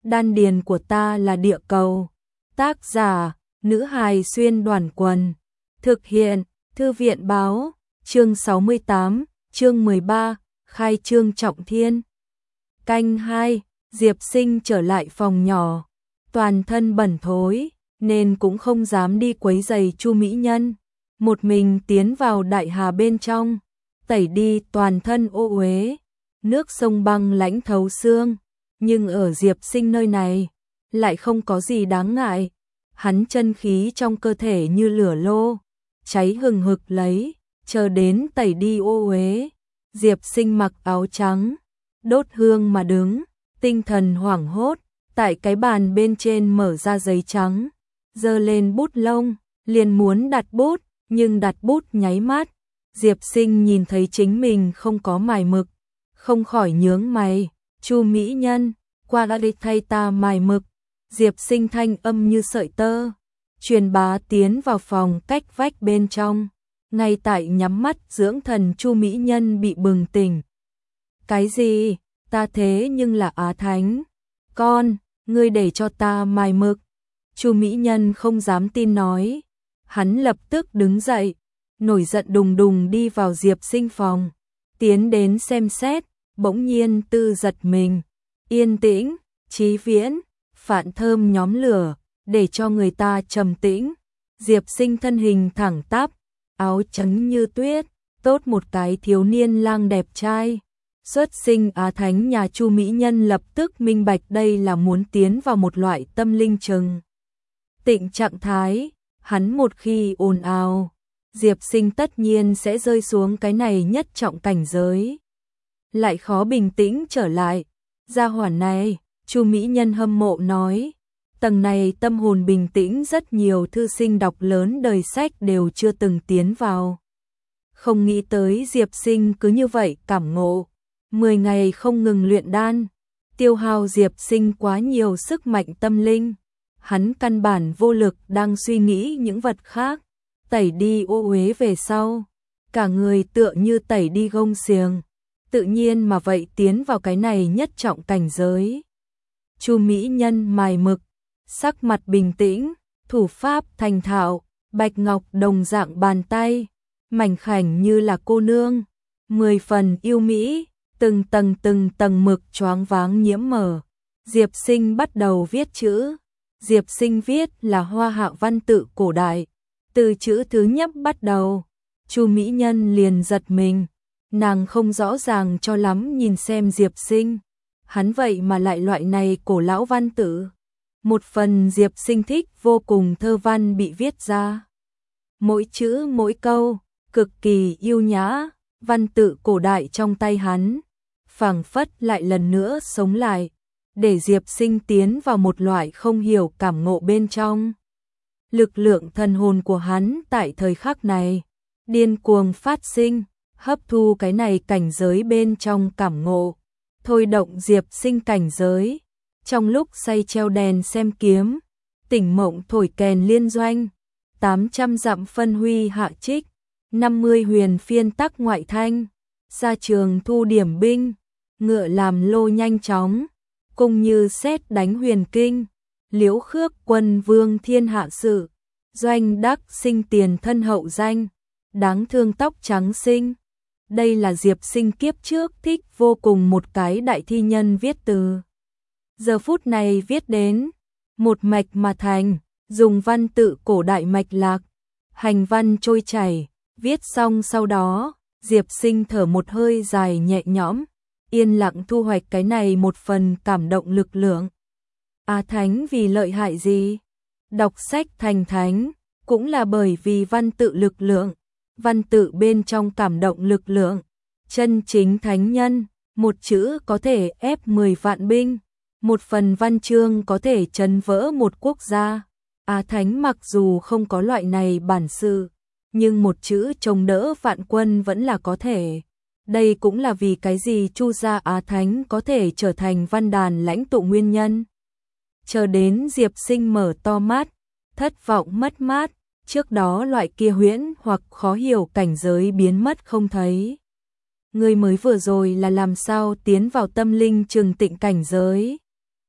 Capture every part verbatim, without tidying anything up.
đan điền của ta là địa cầu. Tác giả, nữ hài xuyên đoàn quần. Thực hiện, thư viện báo, chương sáu mươi tám, chương mười ba, khai trương trọng thiên. Canh hai, Diệp Sinh trở lại phòng nhỏ, toàn thân bẩn thối, nên cũng không dám đi quấy giày Chu Mỹ Nhân. Một mình tiến vào đại hà bên trong, tẩy đi toàn thân ô uế, nước sông băng lãnh thấu xương. Nhưng ở Diệp Sinh nơi này, lại không có gì đáng ngại. Hắn chân khí trong cơ thể như lửa lô, cháy hừng hực lấy, chờ đến tẩy đi ô uế. Diệp Sinh mặc áo trắng, đốt hương mà đứng, tinh thần hoảng hốt, tại cái bàn bên trên mở ra giấy trắng, giơ lên bút lông, liền muốn đặt bút, nhưng đặt bút nháy mắt, Diệp Sinh nhìn thấy chính mình không có mài mực, không khỏi nhướng mày. Chu Mỹ Nhân, qua đã đi thay ta mài mực. Diệp Sinh thanh âm như sợi tơ, truyền bá tiến vào phòng cách vách bên trong. Ngay tại nhắm mắt dưỡng thần Chu Mỹ Nhân bị bừng tỉnh. Cái gì? Ta thế nhưng là Á Thánh. Con, ngươi để cho ta mài mực. Chu Mỹ Nhân không dám tin nói. Hắn lập tức đứng dậy, nổi giận đùng đùng đi vào Diệp Sinh phòng, tiến đến xem xét, bỗng nhiên tư giật mình. Yên tĩnh, Chí Viễn, Phạn Thơm nhóm lửa, để cho người ta trầm tĩnh. Diệp Sinh thân hình thẳng tắp, áo trắng như tuyết, tốt một cái thiếu niên lang đẹp trai. Xuất sinh Á Thánh nhà Chu Mỹ Nhân lập tức minh bạch đây là muốn tiến vào một loại tâm linh trừng tịnh trạng thái. Hắn một khi ồn ào, Diệp Sinh tất nhiên sẽ rơi xuống cái này nhất trọng cảnh giới, lại khó bình tĩnh trở lại. Gia hỏa này, Chu Mỹ Nhân hâm mộ nói, tầng này tâm hồn bình tĩnh rất nhiều thư sinh đọc lớn đời sách đều chưa từng tiến vào. Không nghĩ tới Diệp Sinh cứ như vậy cảm ngộ, mười ngày không ngừng luyện đan, tiêu hao Diệp Sinh quá nhiều sức mạnh tâm linh. Hắn căn bản vô lực đang suy nghĩ những vật khác, tẩy đi ô uế về sau, cả người tựa như tẩy đi gông xiềng, tự nhiên mà vậy tiến vào cái này nhất trọng cảnh giới. Chu Mỹ Nhân mài mực, sắc mặt bình tĩnh, thủ pháp thành thạo, bạch ngọc đồng dạng bàn tay, mảnh khảnh như là cô nương, mười phần yêu mỹ, từng tầng từng tầng mực choáng váng nhiễm mở. Diệp Sinh bắt đầu viết chữ. Diệp Sinh viết là hoa hạ văn tự cổ đại, từ chữ thứ nhất bắt đầu. Chu Mỹ Nhân liền giật mình, nàng không rõ ràng cho lắm nhìn xem Diệp Sinh, hắn vậy mà lại loại này cổ lão văn tự. Một phần Diệp Sinh thích vô cùng thơ văn bị viết ra, mỗi chữ mỗi câu cực kỳ yêu nhã, văn tự cổ đại trong tay hắn phảng phất lại lần nữa sống lại, để Diệp Sinh tiến vào một loại không hiểu cảm ngộ bên trong. Lực lượng thần hồn của hắn tại thời khắc này điên cuồng phát sinh, hấp thu cái này cảnh giới bên trong cảm ngộ, thôi động Diệp Sinh cảnh giới. Trong lúc say treo đèn xem kiếm, tỉnh mộng thổi kèn liên doanh, tám trăm dặm phân huy hạ trích, năm mươi huyền phiên tắc ngoại thanh, ra trường thu điểm binh, ngựa làm lô nhanh chóng, cung như sét đánh huyền kinh, liễu khước quân vương thiên hạ sự, doanh đắc sinh tiền thân hậu danh, đáng thương tóc trắng sinh. Đây là Diệp Sinh kiếp trước thích vô cùng một cái đại thi nhân viết từ. Giờ phút này viết đến, một mạch mà thành, dùng văn tự cổ đại mạch lạc, hành văn trôi chảy, viết xong sau đó, Diệp Sinh thở một hơi dài nhẹ nhõm, yên lặng thu hoạch cái này một phần cảm động lực lượng. Á Thánh vì lợi hại gì? Đọc sách thành thánh, cũng là bởi vì văn tự lực lượng, văn tự bên trong cảm động lực lượng. Chân chính thánh nhân, một chữ có thể ép mười vạn binh, một phần văn chương có thể chấn vỡ một quốc gia. Á Thánh mặc dù không có loại này bản sự, nhưng một chữ chống đỡ vạn quân vẫn là có thể. Đây cũng là vì cái gì Chu gia Á Thánh có thể trở thành văn đàn lãnh tụ nguyên nhân. Chờ đến Diệp Sinh mở to mắt, thất vọng mất mát, trước đó loại kia huyễn hoặc khó hiểu cảnh giới biến mất không thấy. Người mới vừa rồi là làm sao tiến vào tâm linh trừng tịnh cảnh giới?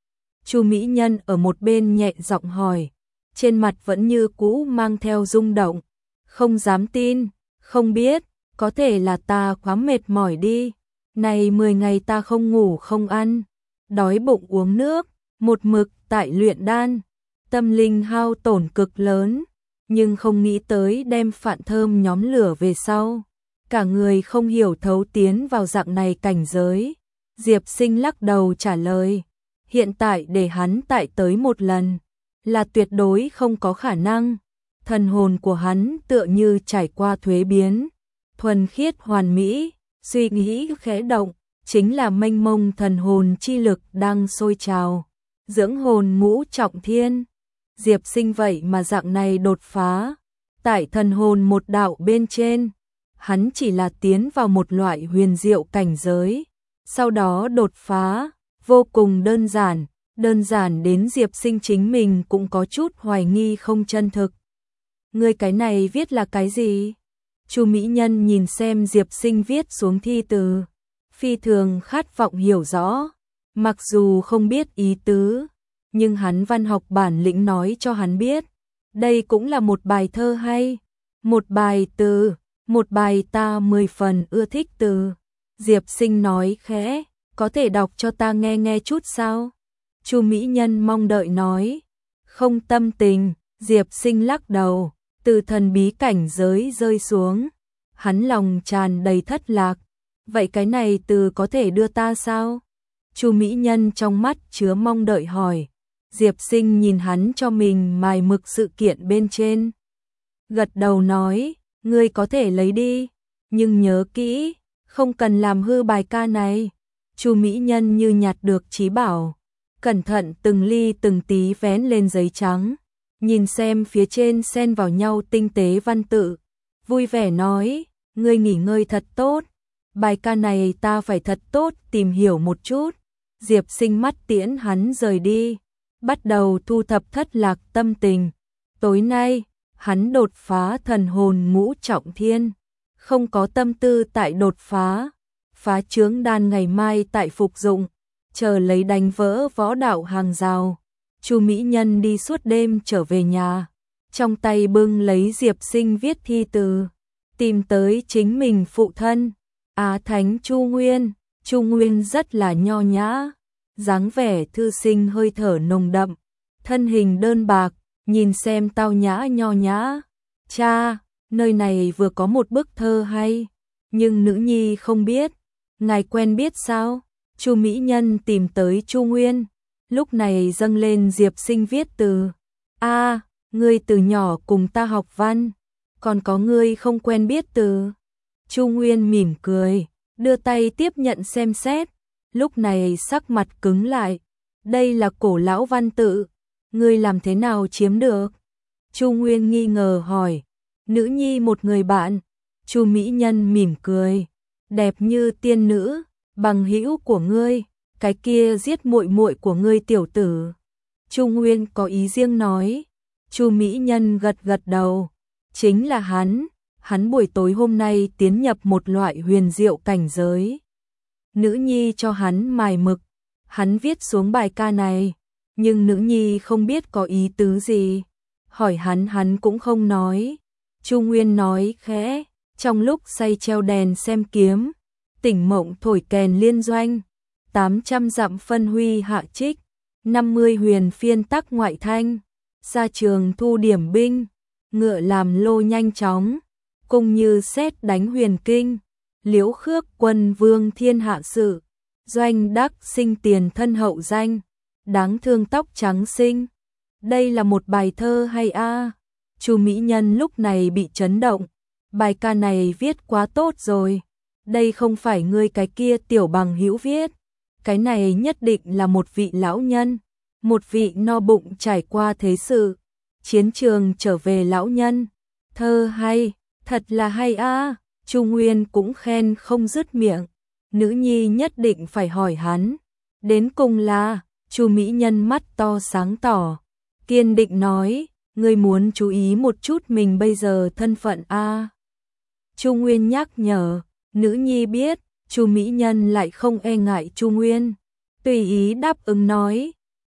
Chu Mỹ Nhân ở một bên nhẹ giọng hỏi, trên mặt vẫn như cũ mang theo rung động, không dám tin, không biết, có thể là ta quá mệt mỏi đi, này mười ngày ta không ngủ không ăn, đói bụng uống nước, một mực tại luyện đan, tâm linh hao tổn cực lớn, nhưng không nghĩ tới đem Phạn Thơm nhóm lửa về sau, cả người không hiểu thấu tiến vào dạng này cảnh giới. Diệp Sinh lắc đầu trả lời, hiện tại để hắn tại tới một lần, là tuyệt đối không có khả năng, thần hồn của hắn tựa như trải qua thuế biến, thuần khiết hoàn mỹ, suy nghĩ khẽ động, chính là mênh mông thần hồn chi lực đang sôi trào, dưỡng hồn ngũ trọng thiên. Diệp Sinh vậy mà dạng này đột phá, tại thần hồn một đạo bên trên, hắn chỉ là tiến vào một loại huyền diệu cảnh giới, sau đó đột phá, vô cùng đơn giản, đơn giản đến Diệp Sinh chính mình cũng có chút hoài nghi không chân thực. Ngươi cái này viết là cái gì? Chu Mỹ Nhân nhìn xem Diệp Sinh viết xuống thi từ, phi thường khát vọng hiểu rõ, mặc dù không biết ý tứ, nhưng hắn văn học bản lĩnh nói cho hắn biết, đây cũng là một bài thơ hay, một bài từ, một bài ta mười phần ưa thích từ. Diệp Sinh nói khẽ, có thể đọc cho ta nghe nghe chút sao? Chu Mỹ Nhân mong đợi nói, không tâm tình. Diệp Sinh lắc đầu, từ thần bí cảnh giới rơi xuống, hắn lòng tràn đầy thất lạc, vậy cái này từ có thể đưa ta sao? Chu Mỹ Nhân trong mắt chứa mong đợi hỏi. Diệp Sinh nhìn hắn cho mình mài mực sự kiện bên trên, gật đầu nói, ngươi có thể lấy đi, nhưng nhớ kỹ, không cần làm hư bài ca này. Chu Mỹ Nhân như nhặt được trí bảo, cẩn thận từng ly từng tí vén lên giấy trắng, nhìn xem phía trên xen vào nhau tinh tế văn tự, vui vẻ nói, ngươi nghỉ ngơi thật tốt, bài ca này ta phải thật tốt tìm hiểu một chút. Diệp Sinh mắt tiễn hắn rời đi, bắt đầu thu thập thất lạc tâm tình. Tối nay, hắn đột phá thần hồn ngũ trọng thiên, không có tâm tư tại đột phá, phá chướng đan ngày mai tại phục dụng, chờ lấy đánh vỡ võ đạo hàng rào. Chu Mỹ Nhân đi suốt đêm trở về nhà, trong tay bưng lấy Diệp Sinh viết thi từ, tìm tới chính mình phụ thân, Á Thánh Chu Nguyên. Chu Nguyên rất là nho nhã, dáng vẻ thư sinh hơi thở nồng đậm, thân hình đơn bạc, nhìn xem tao nhã nho nhã. Cha, nơi này vừa có một bức thơ hay, nhưng nữ nhi không biết, ngài quen biết sao? Chu Mỹ Nhân tìm tới Chu Nguyên, lúc này dâng lên Diệp Sinh viết từ. A, à, ngươi từ nhỏ cùng ta học văn, còn có ngươi không quen biết từ. Chu Nguyên mỉm cười, đưa tay tiếp nhận xem xét, lúc này sắc mặt cứng lại. Đây là cổ lão văn tự, ngươi làm thế nào chiếm được? Chu Nguyên nghi ngờ hỏi. Nữ nhi một người bạn. Chu Mỹ Nhân mỉm cười, đẹp như tiên nữ, bằng hữu của ngươi, cái kia giết muội muội của ngươi tiểu tử. Chu Nguyên có ý riêng nói. Chu Mỹ Nhân gật gật đầu, chính là hắn, hắn buổi tối hôm nay tiến nhập một loại huyền diệu cảnh giới. Nữ nhi cho hắn mài mực, hắn viết xuống bài ca này, nhưng nữ nhi không biết có ý tứ gì, hỏi hắn hắn cũng không nói. Chu Nguyên nói khẽ, trong lúc say treo đèn xem kiếm, tỉnh mộng thổi kèn liên doanh, tám trăm dặm phân huy hạ trích, năm mươi huyền phiên tắc ngoại thanh, ra trường thu điểm binh, ngựa làm lô nhanh chóng, cung như sét đánh huyền kinh, liễu khước quân vương thiên hạ sự, doanh đắc sinh tiền thân hậu danh, đáng thương tóc trắng sinh. Đây là một bài thơ hay a? À? Chu Mỹ Nhân lúc này bị chấn động, bài ca này viết quá tốt rồi, đây không phải ngươi cái kia tiểu bằng hữu viết, cái này nhất định là một vị lão nhân, một vị no bụng trải qua thế sự, chiến trường trở về lão nhân. Thơ hay, thật là hay a. À. Chu Nguyên cũng khen không dứt miệng, nữ nhi nhất định phải hỏi hắn, đến cùng là. Chu Mỹ Nhân mắt to sáng tỏ, kiên định nói, ngươi muốn chú ý một chút mình bây giờ thân phận a. À. Chu Nguyên nhắc nhở, nữ nhi biết. Chu Mỹ Nhân lại không e ngại Chu Nguyên, tùy ý đáp ứng nói,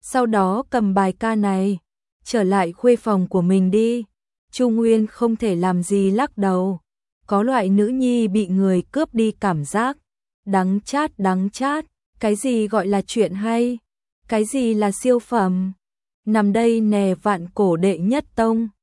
Sau đó cầm bài ca này, trở lại khuê phòng của mình đi. Chu Nguyên không thể làm gì lắc đầu. Có loại nữ nhi bị người cướp đi cảm giác. Đắng chát đắng chát, cái gì gọi là chuyện hay? Cái gì là siêu phẩm? Nằm đây nè vạn cổ đệ nhất tông.